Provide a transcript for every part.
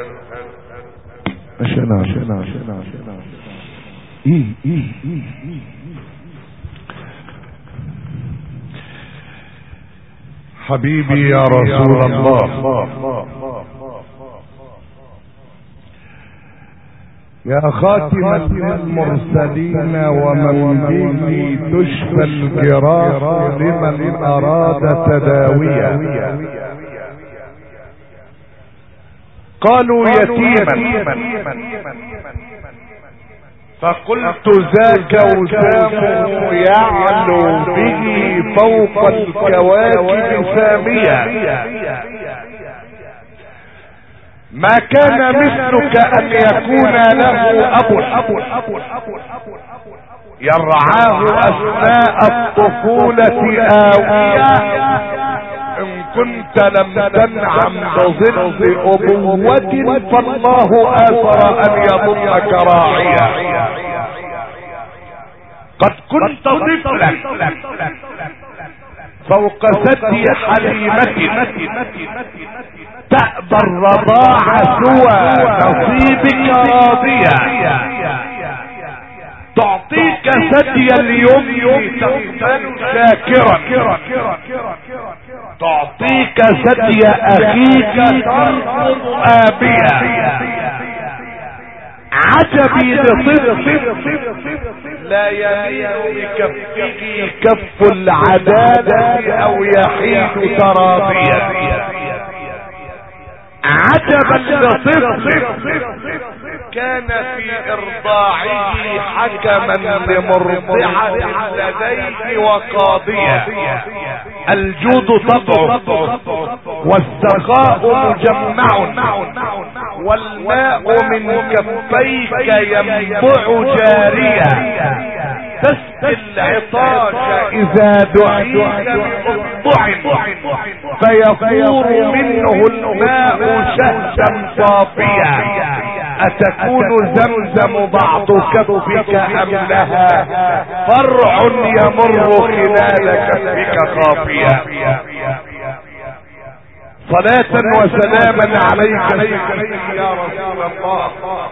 حبيبي يا رسول الله، يا خاتم المرسلين ومن به تشفى الجراح لمن أراد تداويا. قالوا يتيما فقلت ذاك وسامه يعلو به فوق الكواكب ساميا. ما كان مثلك ان يكون له اب يرعاه اثناء الطفولة آوية، ان كنت لم تنعم بظل ابوة فالله اثر ان يضمك راعيا. قد كنت طفلا فوق ثدي حليمة تأبى الرضاع سوى نصيبك راضيا. تعطيك ثدي اليوم تقبل شاكرا، تعطيك ثدي اخيك ترفض آبيا. عجبي لطفل لا يميل بكفه كف العدالة او يحيد تراضيا. عجبا لطفل كان في ارضاعه حكما لمرضعة لديه وقاضيا. الجود طبعه والسخاء مجمع والماء من كفيك ينبع جاريا. تسقي العطاش اذا دعيت بأصبع فيفور منه الماء شهدا صافيا. أتكون زمزم بعض كفك أم لها فرع يمر خلال كفك خافيا. صلاة وسلاما عليك يا رسول الله،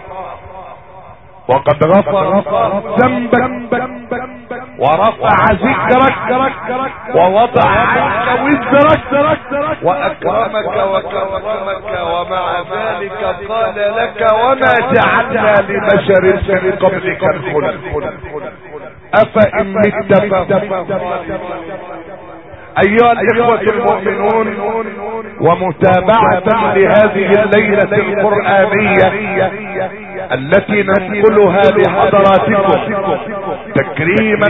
وقد غفر ذنبك ورفع ذكرك ووضع عنك وزرك واكرمك وكرمك، ومع ذلك قال لك وما جعلنا لبشر من قبلك الخلد افان مت. ايها الاخوة المؤمنون، ومتابعة لهذه الليلة القرآنية التي ننقلها لحضراتكم تكريما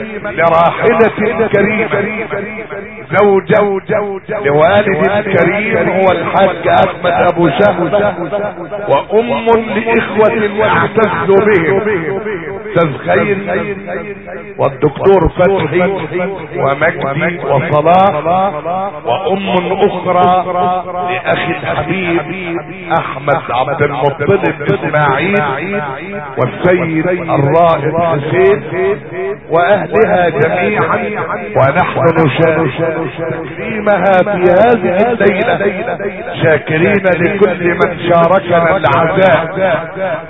لراحلة كريمة زوجة لوالد كريم هو الحاج احمد ابو شهد، وام لاخوة اعتز بهم تزخير والدكتور فتحي ومجدي وصلاح، وام اخرى لاخي الحبيب احمد عبد المطلب اسماعيل والسيد الرائد حسين واهلها جميعا. ونحن نشارك تكريمها في هذه الليلة شاكرين لكل من شاركنا العزاء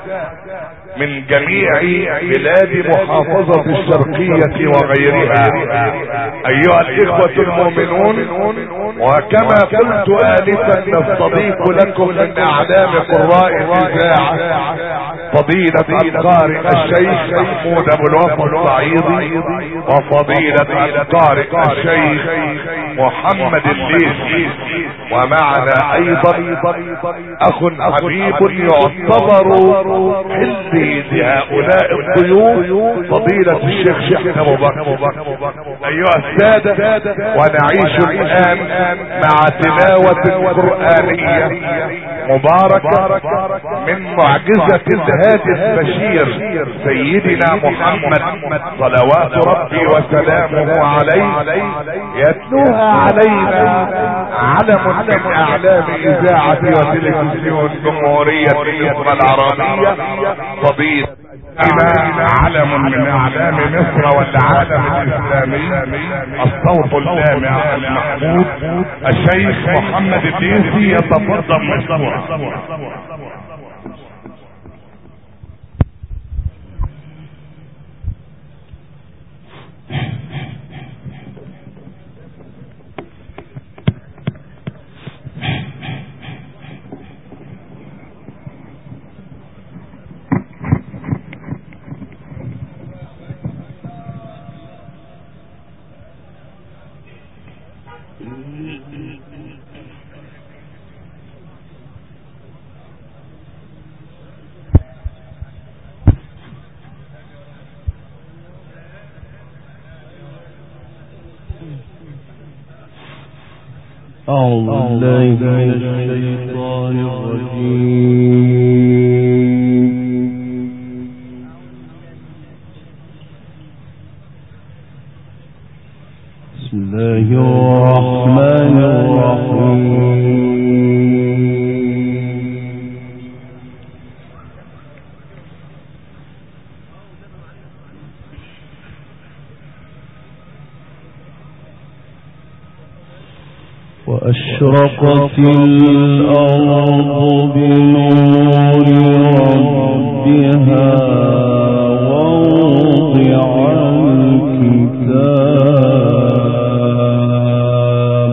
من جميع بلاد محافظة الشرقية وغيرها. ايها الاخوة المؤمنون، وكما قلت آلفا نستضيف لكم من اعلام قراء الاذاعة فضيلة القارئ الشيخ محمود ابو الوفا الصعيدي، وفضيلة القارئ الشيخ محمد الليثي، ومعنا ايضا اخ حبيب يعتبر حلي لهؤلاء الضيوف فضيلة الشيخ شيخ ابو بكر. ايها السادة، ونعيش الان مع تلاوة قرآنية مباركة من معجزة الهادي البشير سيدنا محمد صلوات ربي وسلامه عليه، يتلوها علينا علم من اعلام اذاعة وتلفزيون جمهورية مصر العربية فضيلة علم من اعلام مصر والعالم الاسلامي الصوت اللامع المحمود الشيخ محمد الليثي يتفضل مشكورا. وأشرقت الأرض بنور ربها ووضع الكتاب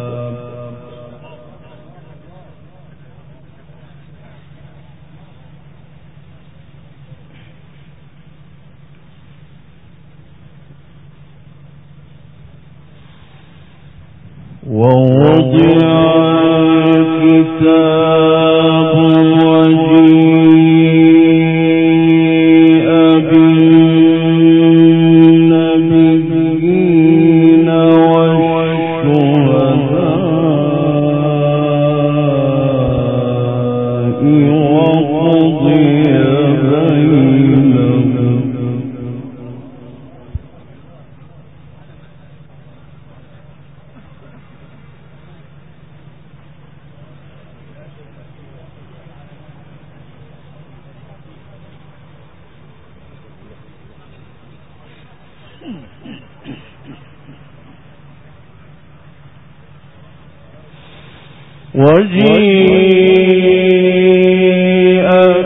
وجيء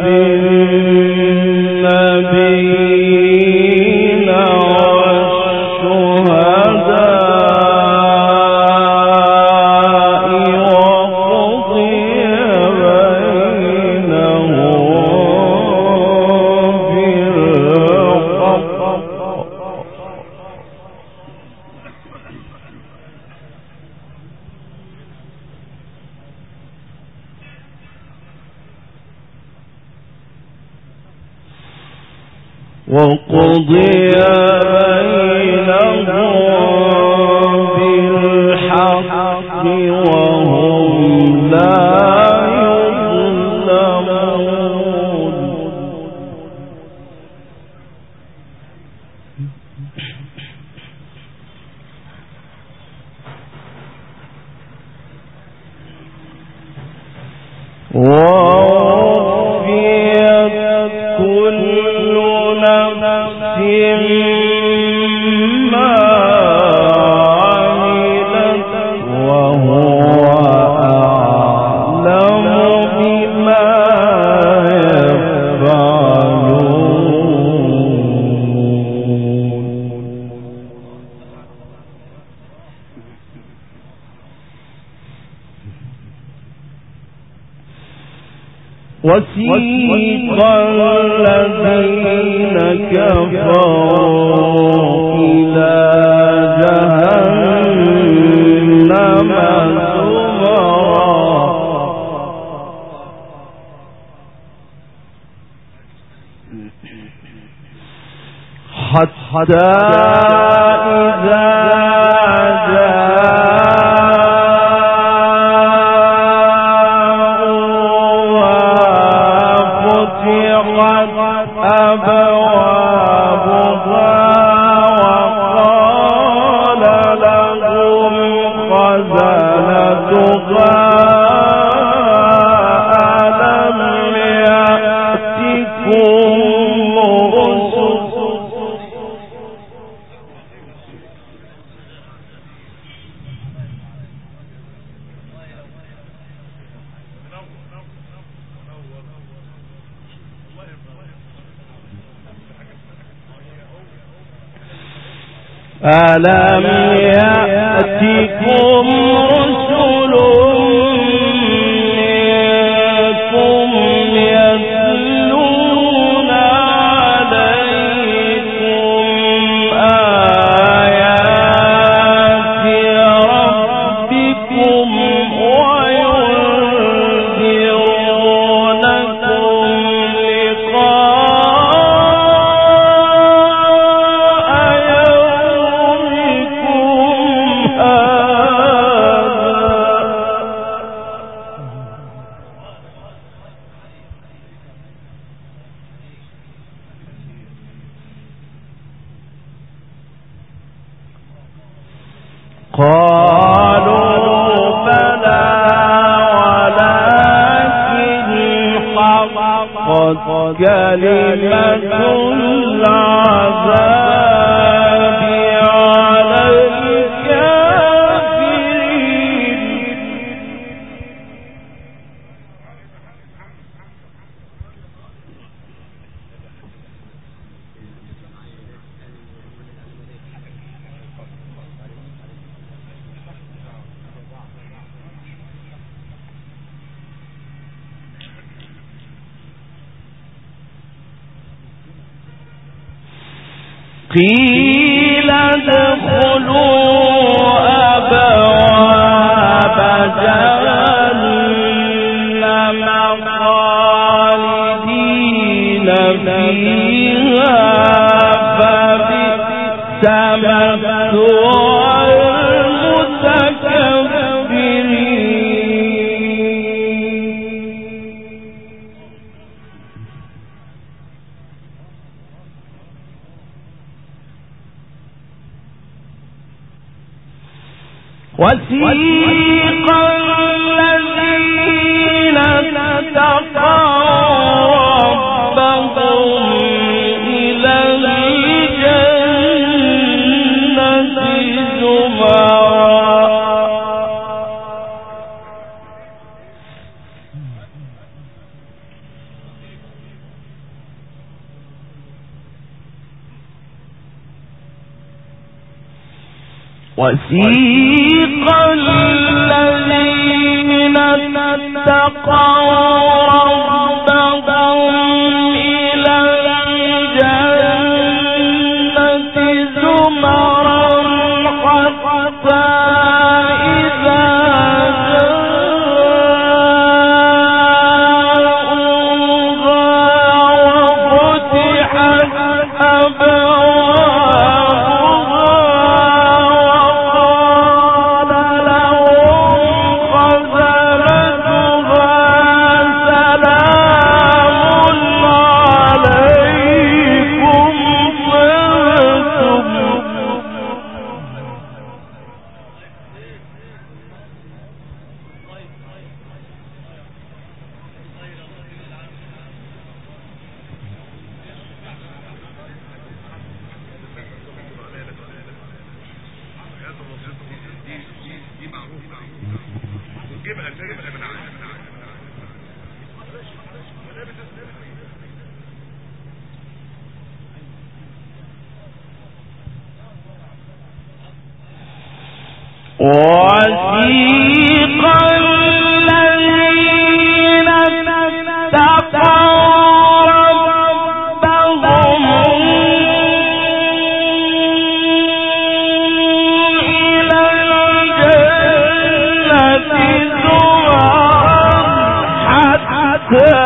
بالنبيين والشهداء وقضي بينهم بالحق وقضي بينهم بالحق وهم لا يظلمون ووفيت كل نفس ما عملت وهو أعلم بما يفعلون وسيق الذين كفروا إلى جهنم زمرا حتى إذا ألم يأتكم رسل منكم يتلون عليكم آيات ربكم وينذرونكم لقاء يومكم هذا قالوا بلى ولكن حقت كلمة العذاب على الكافرين. قيل ادخلوا أبواب جهنم خالدين فيها فبئس مثوى المتكبرين. وسيق الذين اتقوا ربهم إلى الجنة زمرا وسيق الذين اتقوا ربهم إلى الجنة زمرا حتى إذا جاءوها وفتحت وسيق الذين اتقوا ربهم إلى الجنة زمرا حتى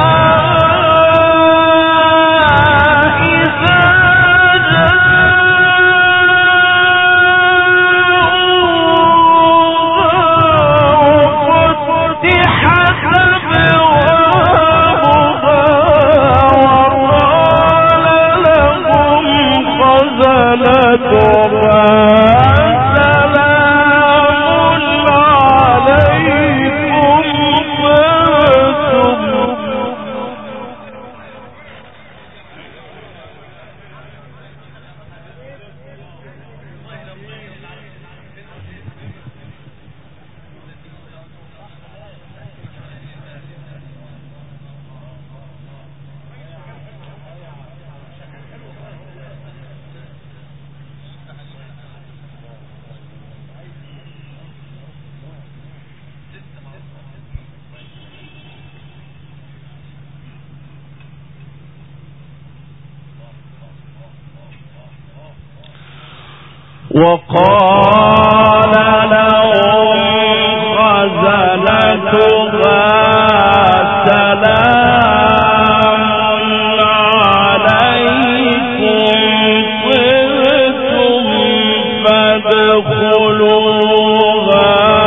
وقال لهم خزنتها سلام عليكم طبتم فادخلوها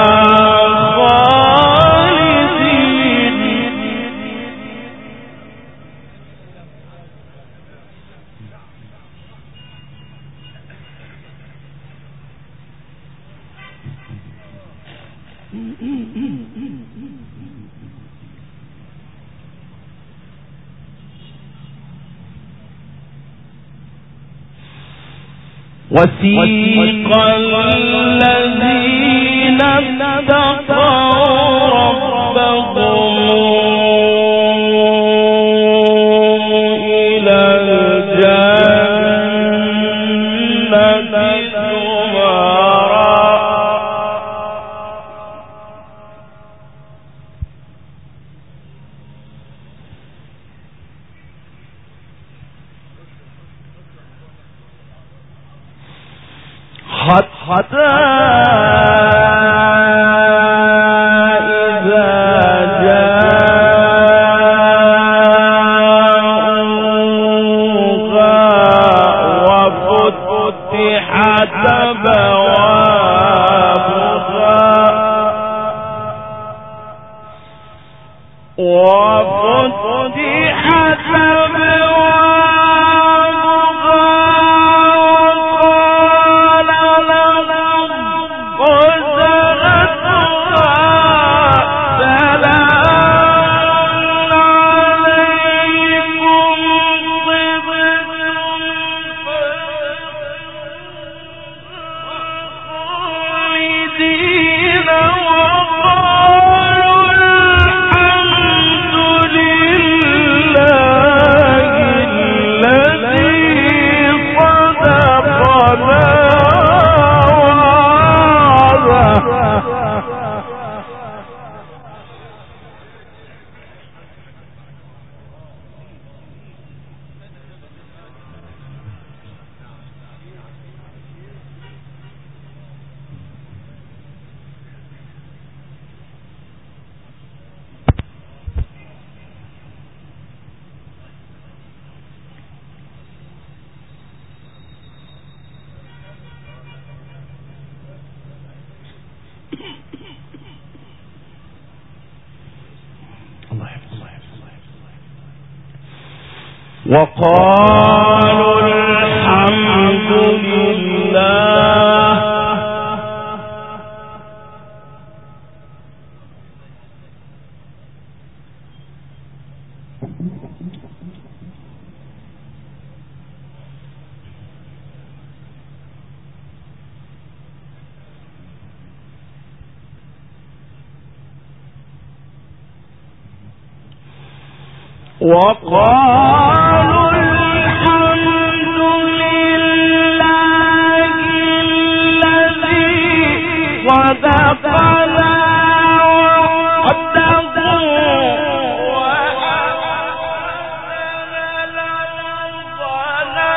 خالدين. وسيق الذين اتقوا ربهم إلى الجنة زمرا حتى إذا جاءوها وفتحت أبوابها وقالوا الحمد لله وقالوا الحمد لله الذي صدقنا وعده وأحسن لنا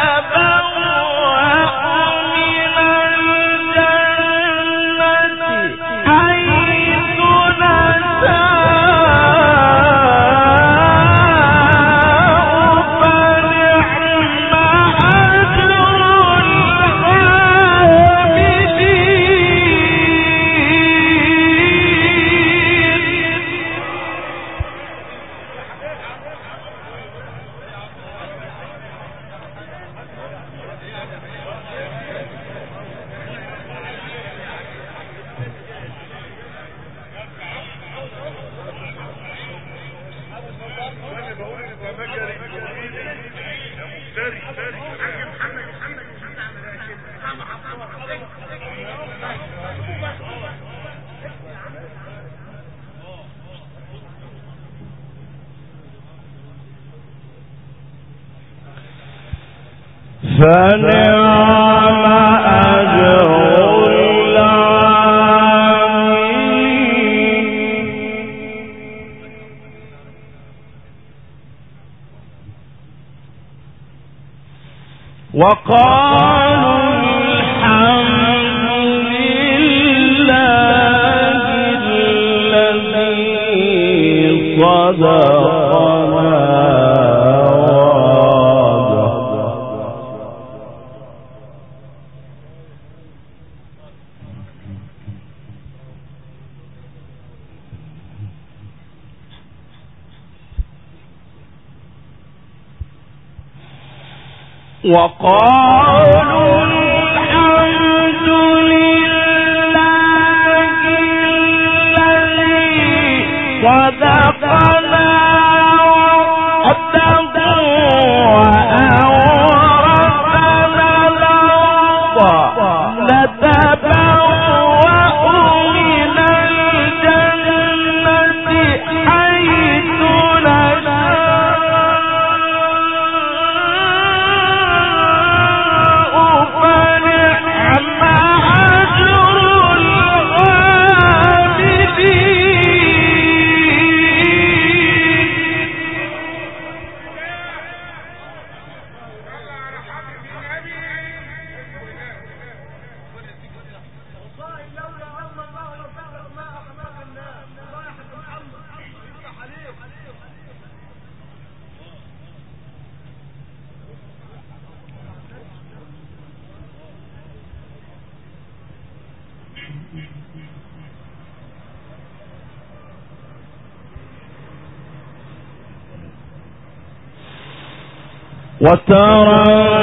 ونتبوأ من الجنة حيث نشاء فنعم أجر العاملين وقالوا الحمد لله الذي صدقنا وقالوا الحمد لله وترى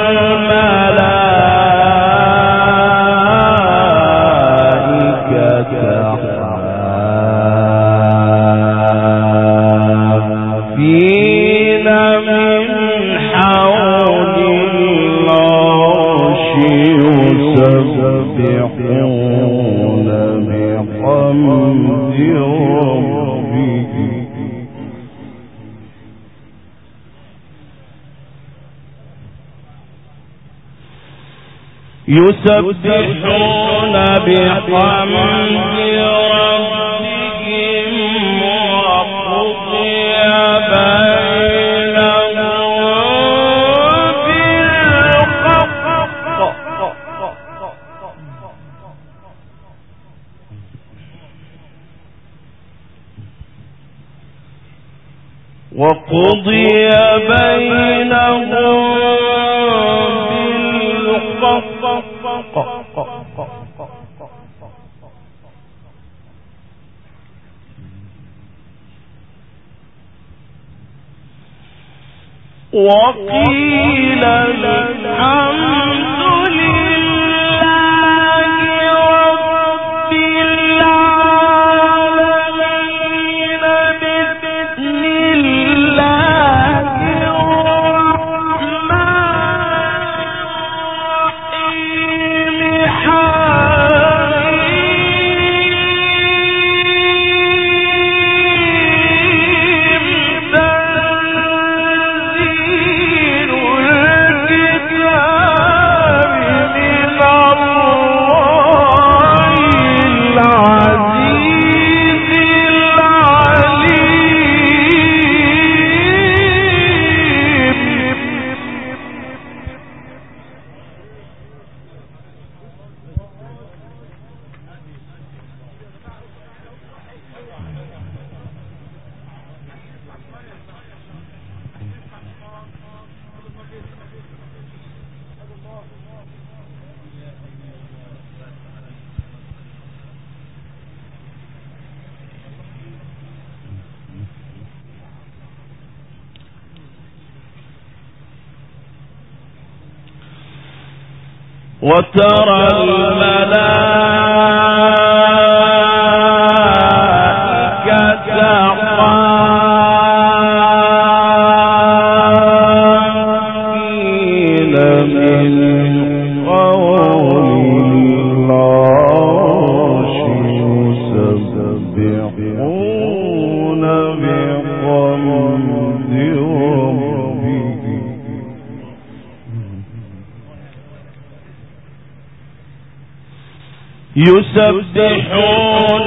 الملائكة حافين من حول العرش يسبحون بحمد ربهم يسبحون بحمد ربهم وقضي بينهم بالحق وقضي بينهم وقيل الحمد لله رب العالمين بسم الله الرحمن وترى الملائكة حافين من حول العرش يسبحون بحمد ربهم يسبحون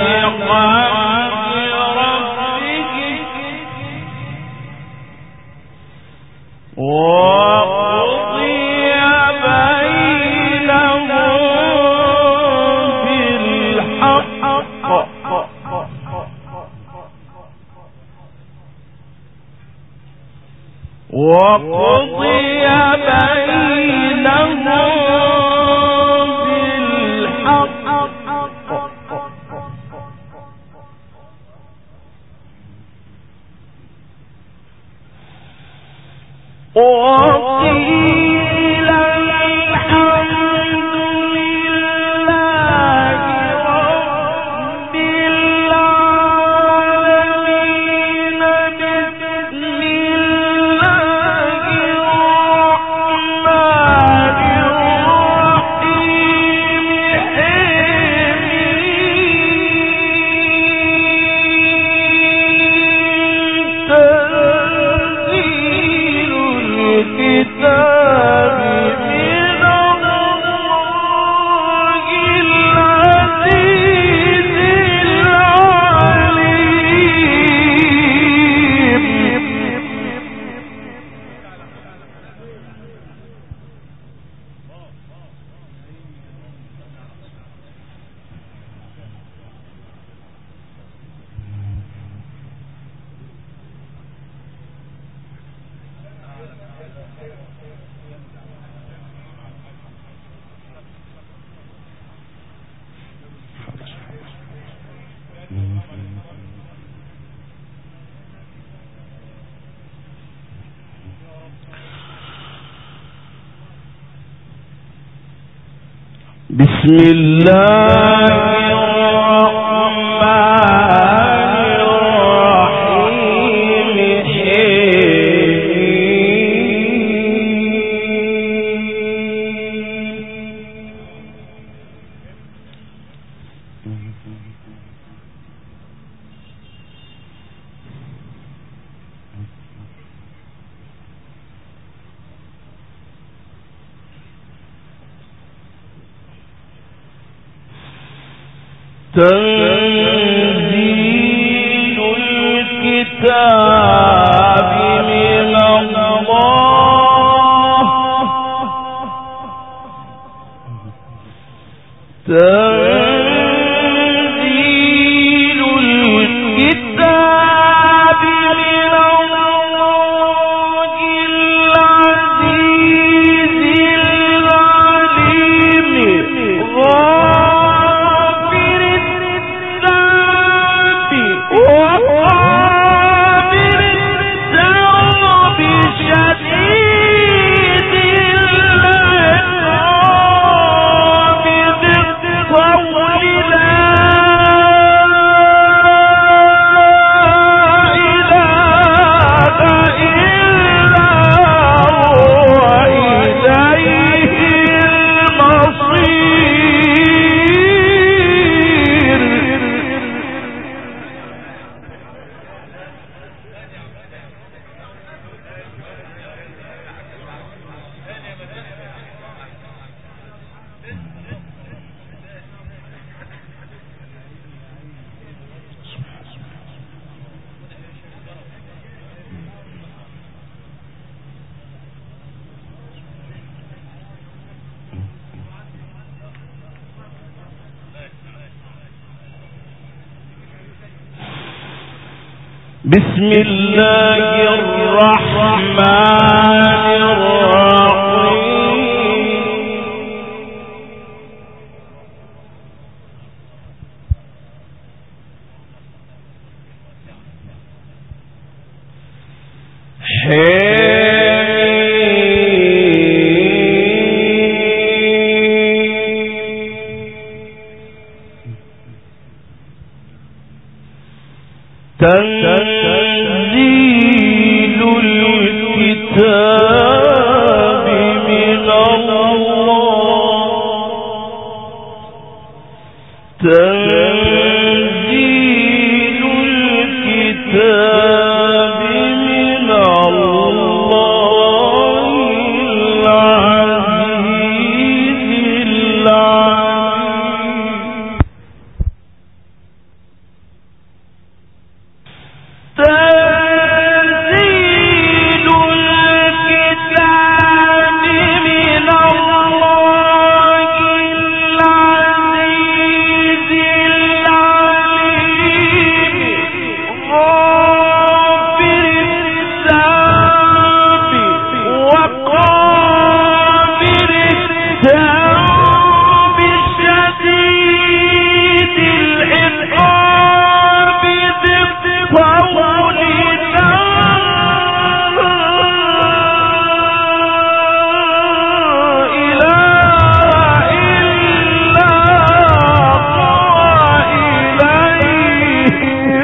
بحمد ربهم وقضي بينهم بالحق وقضي بينهم وقيل الحمد لله رب العالمين بسم الله الرحمن الرحيم بسم الله الرحمن تنزيل الكتاب من الله تنزيل الكتاب من الله العزيز العليم بسم الله الرحمن تنزيل الكتاب من الله تنزيل الكتاب من الله العزيز العليم تنزيل الكتاب من الله العزيز العليم غافر الذنب وقابل التوب شديد العقاب ذي الطول لا إله إلا الله إليه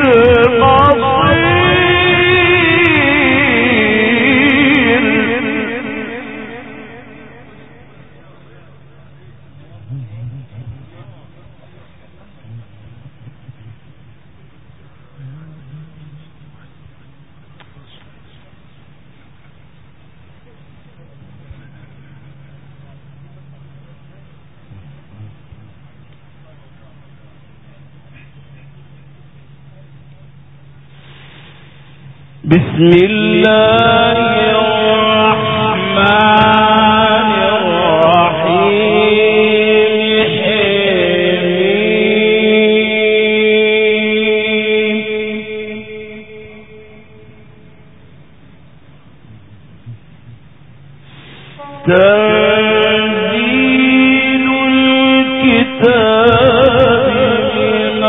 بسم الله الرحمن الرحيم تنزيل الكتاب من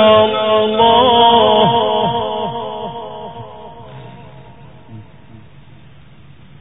الله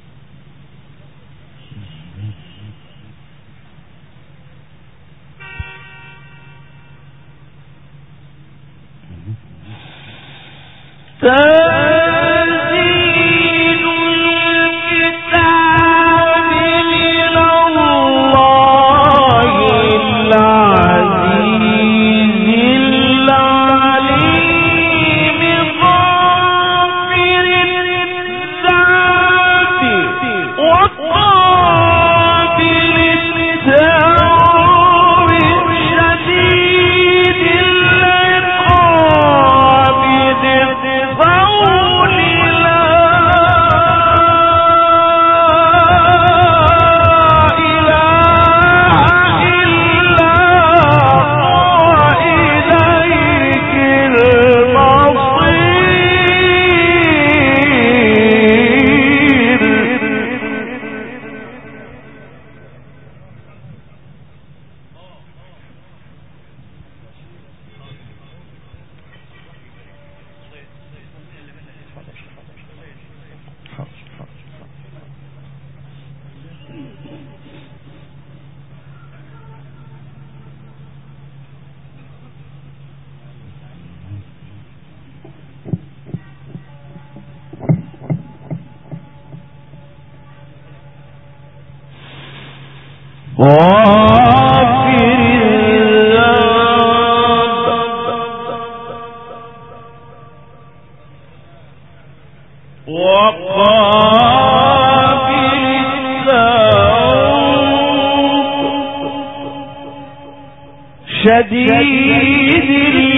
شديد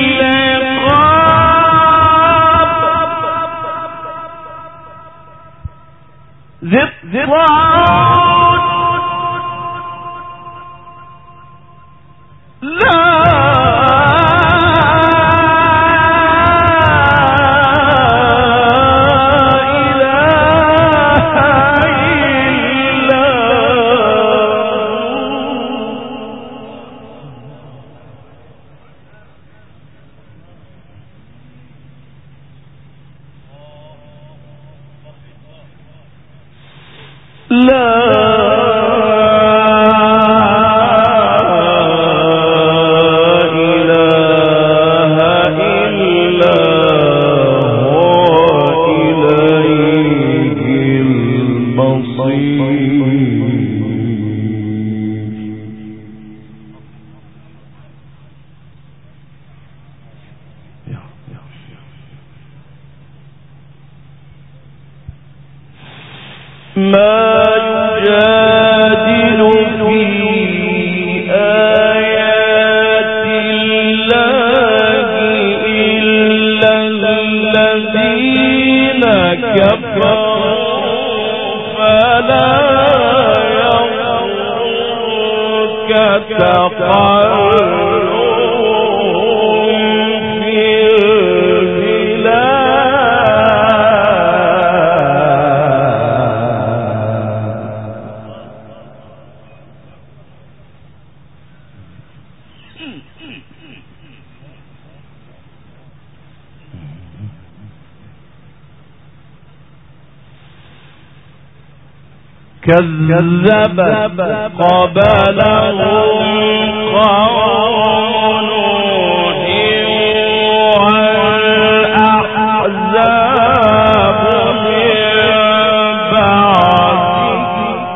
العقاب ذي الطول لا ما يجادل في آيات الله إلا الذين كفروا فلا يغرك تقلبهم في كذب قبلهم قوم نوح والأحزاب من بعده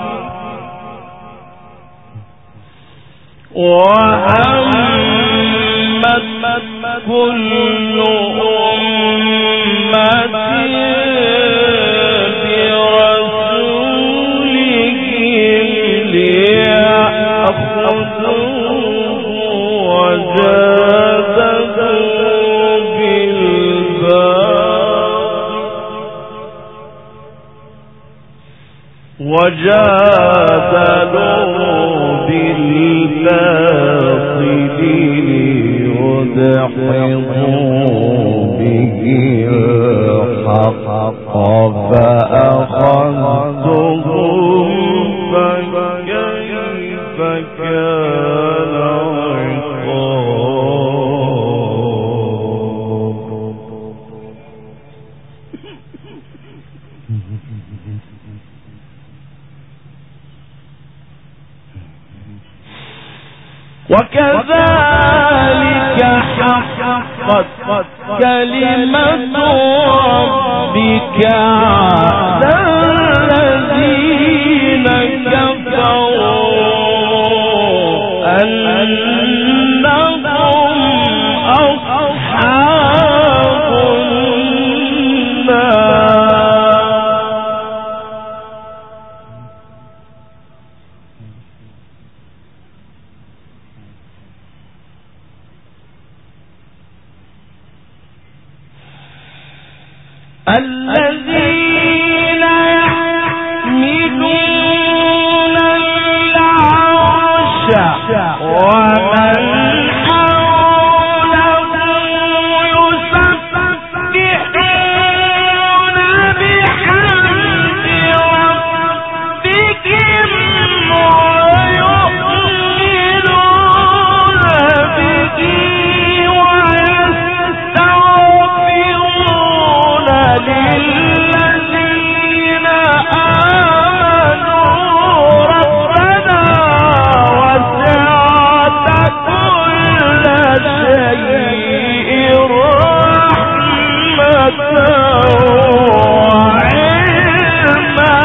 وهمت كل أمة وجادلوا بالباطل ليدحضوا به الحق فأخذتهم فكيف كان وكذلك حقت كلمة ربك على الذين كفروا أنهم أصحاب النار الذين يحملون العرش ومن حوله يسبحون بحمد ربهم ويؤمنون به ويستغفرون للذين آمنوا ربنا وسعت كل شيء رحمة وعلما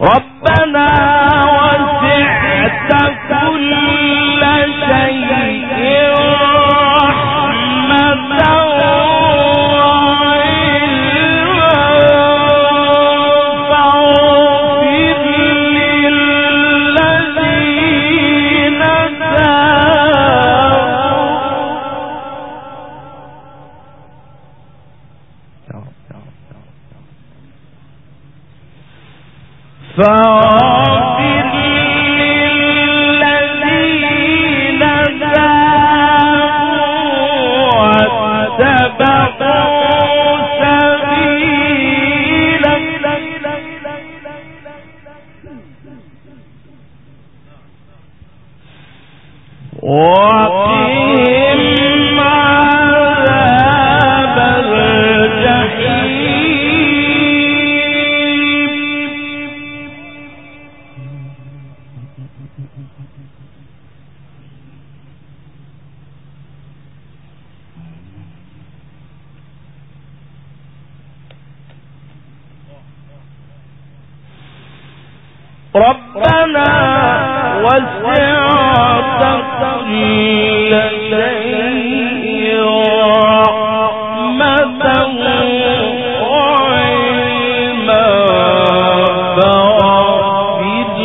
ربنا وسعت كل شيء رحمة فاغفر للذين تابوا واتبعوا سبيلك وقهم عذاب الجحيم. ربنا وسعت كل شيء رحمة وعلما فاغفر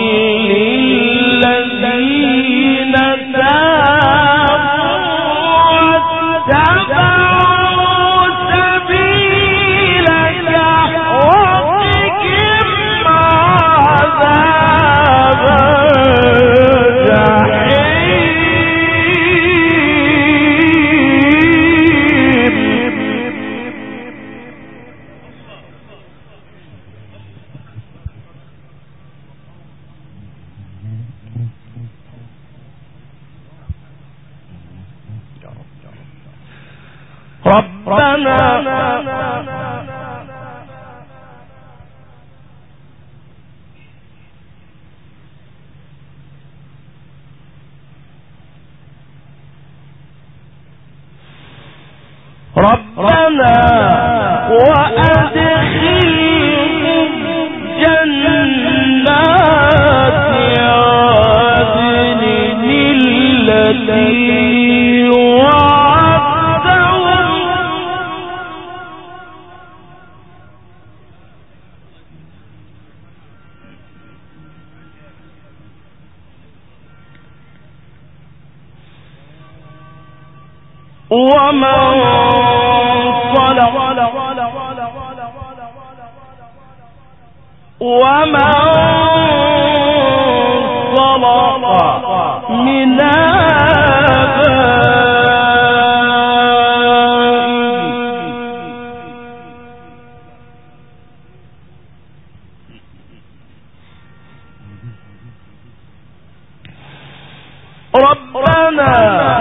للذين تابوا واتبعوا سبيلك وقهم عذاب ربنا وأدخلهم جنات عدن التي وعدتهم ومن صلح من ربنا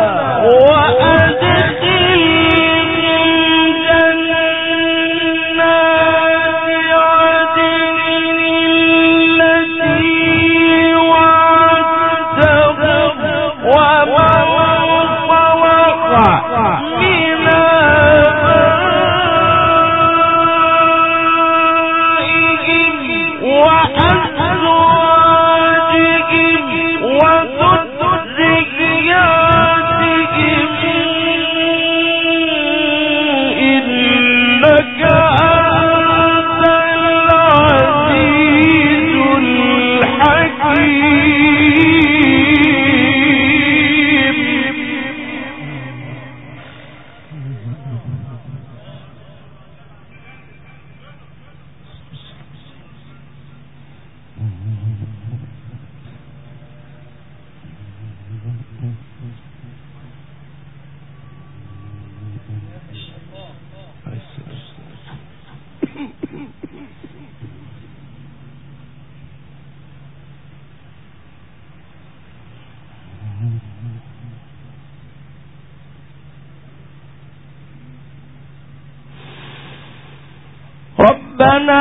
ربنا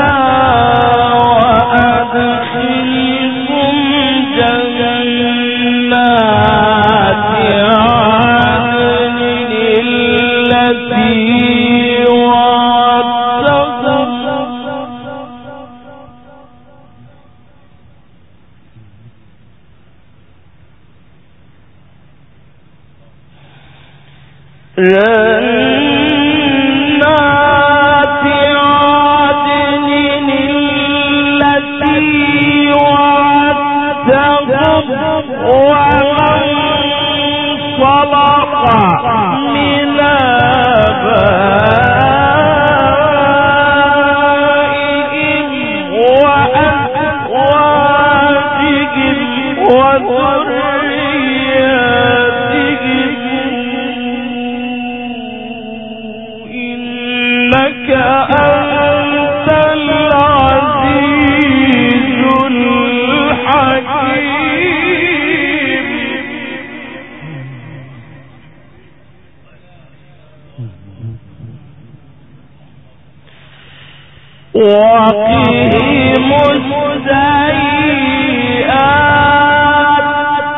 وأدخلهم جنات عدن التي وعدتهم جنات عدن التي وعدتهم ومن صلح من آبائهم وأزواجهم وذرياتهم إنك أنت العزيز الحكيم. وقهم السيئات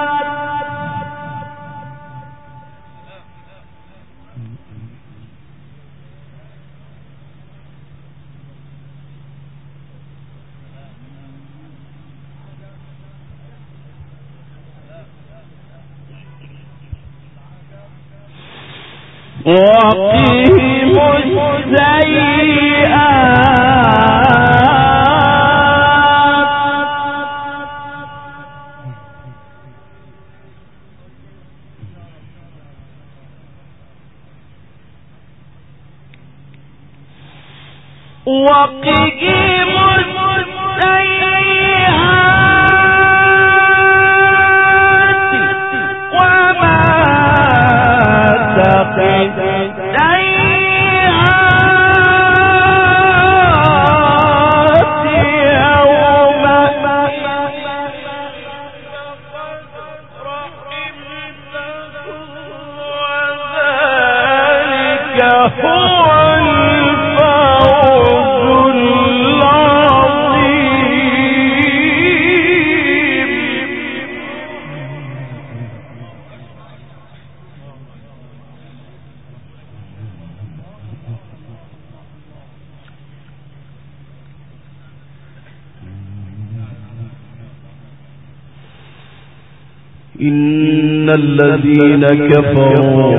إن الذين كفروا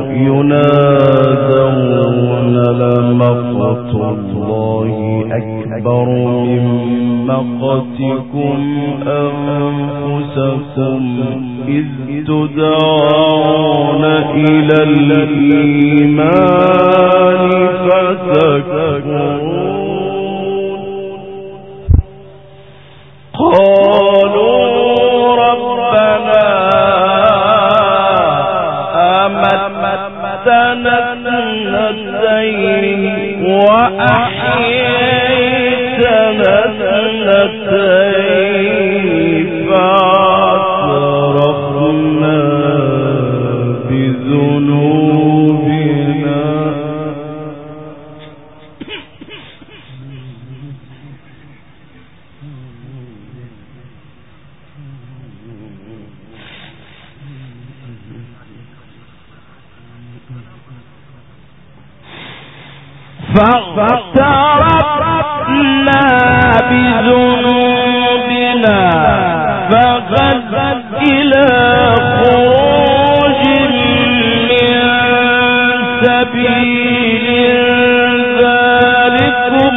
ينادون لمقت الله أكبر من مقتكم أنفسكم إذ تدعون إلى الإيمان فتكفرون. قالوا ربنا أمتنا اثنتين وأحييتنا اثنتين فاعترفنا بذنوبنا فغد إلى خروج من سبيل ذلكم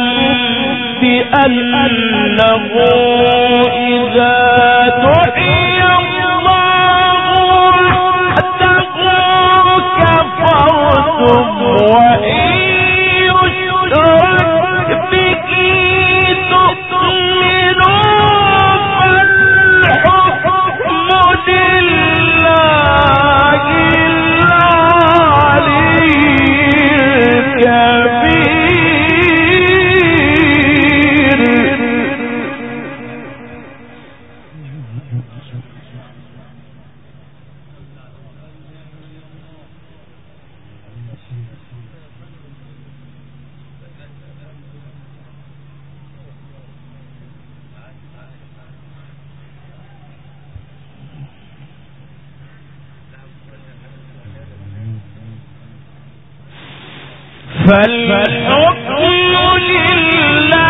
بأنه إذا دعي الله وحده كفرتم وإن يشرك به تؤمنون فالحكم لله العلي الكبير. فالحكم لله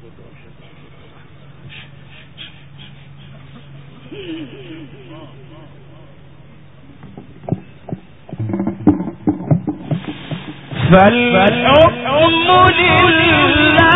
فالحكم لله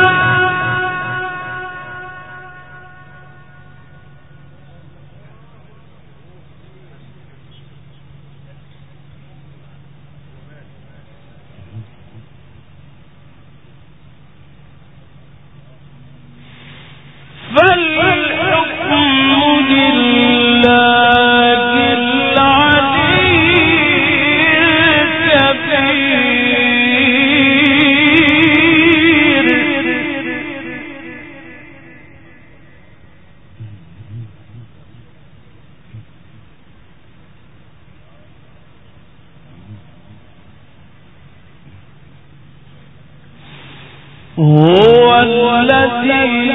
هو الذي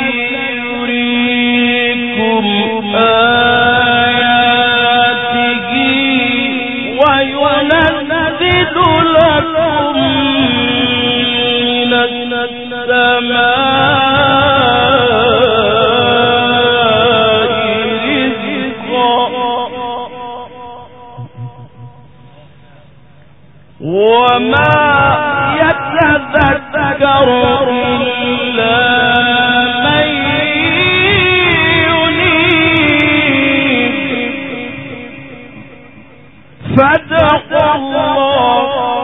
يريكم آياته وينزل لكم من السماء رزقا وما يتذكر إلا من ينيب فاتقوا الله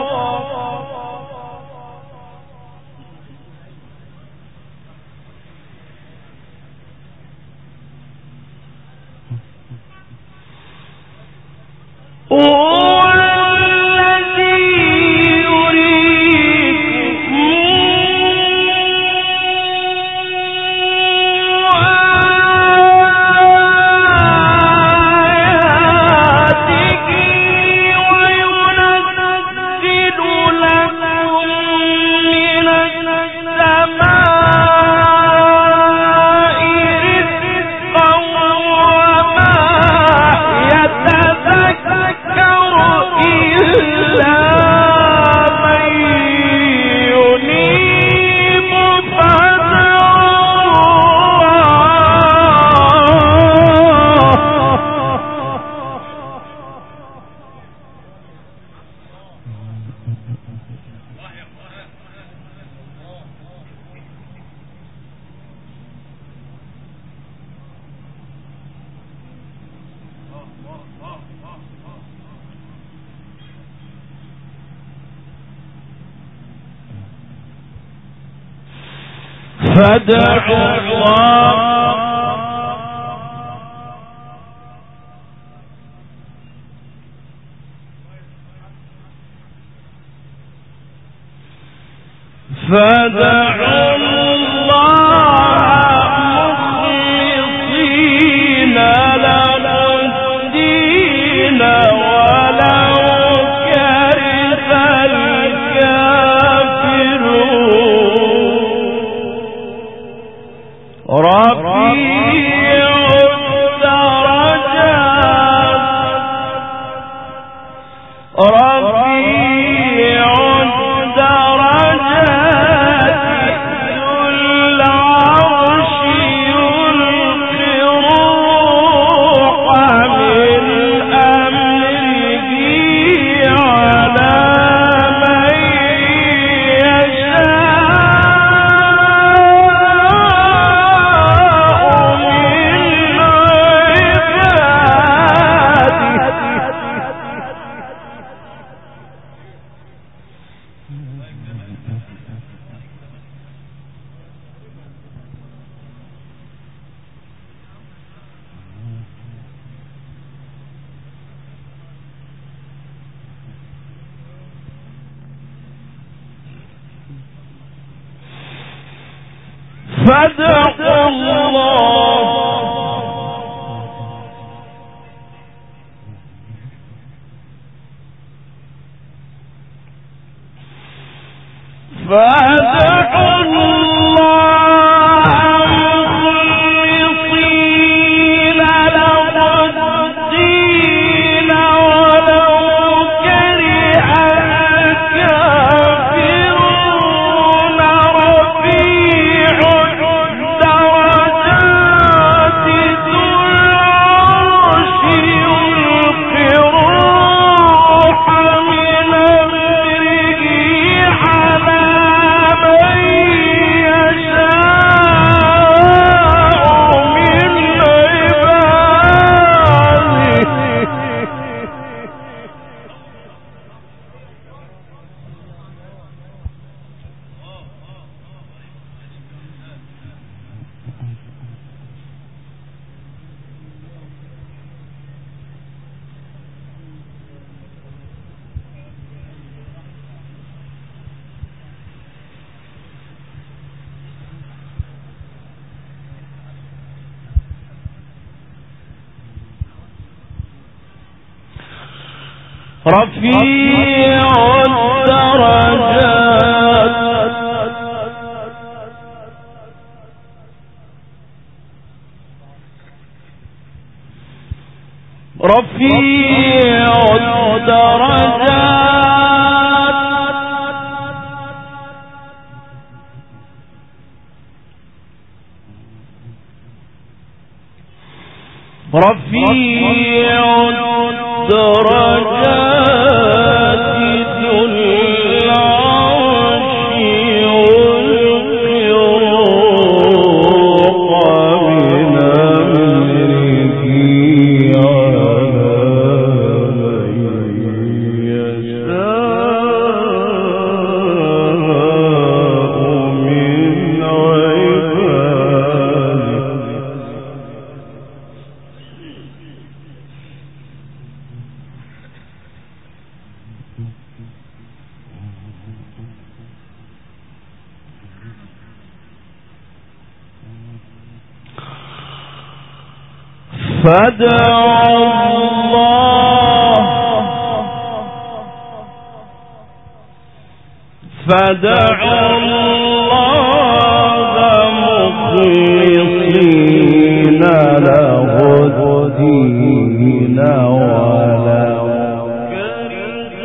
فادعوا الله مخلصين له الدين ولو كره الكافرون رفيع فادعوا الله مخلصين له الدين ولو كره الكافرون رفيع رفيع الدرجات رفيع الدرجات رفيع الدرجات ذو العرش والفروق من أمره فادعوا الله مخلصين له الدين ولو كره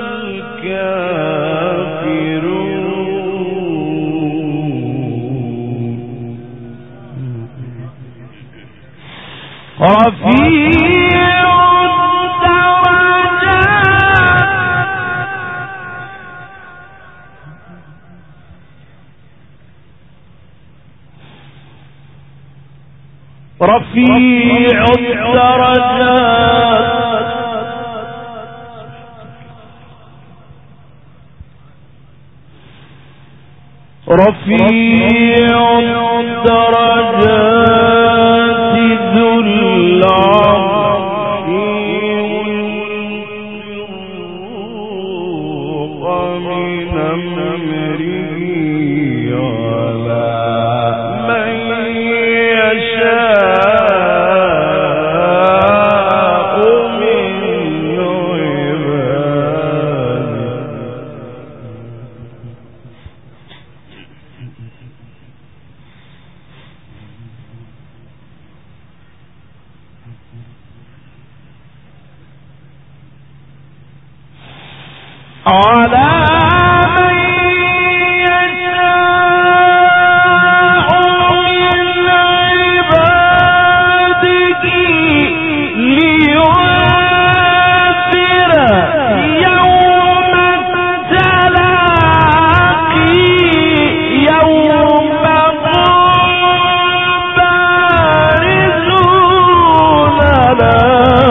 الكافرون رفيع رفيع الدرجات رفيع الدرجات ذو العرش والفروق من أمره على من يشاء من عباده لينذر يوم التلاقي يوم هم بارزون لا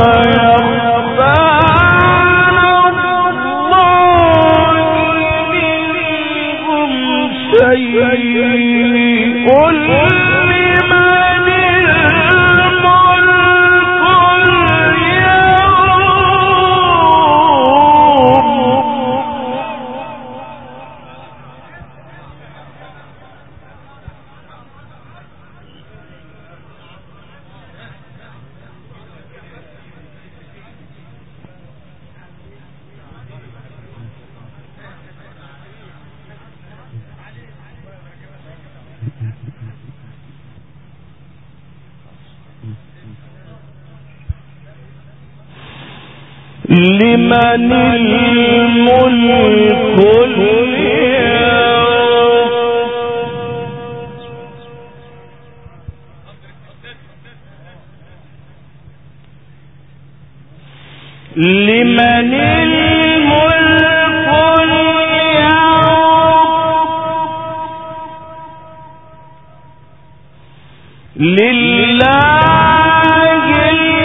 لمن الملك لمن الملك اليوم لله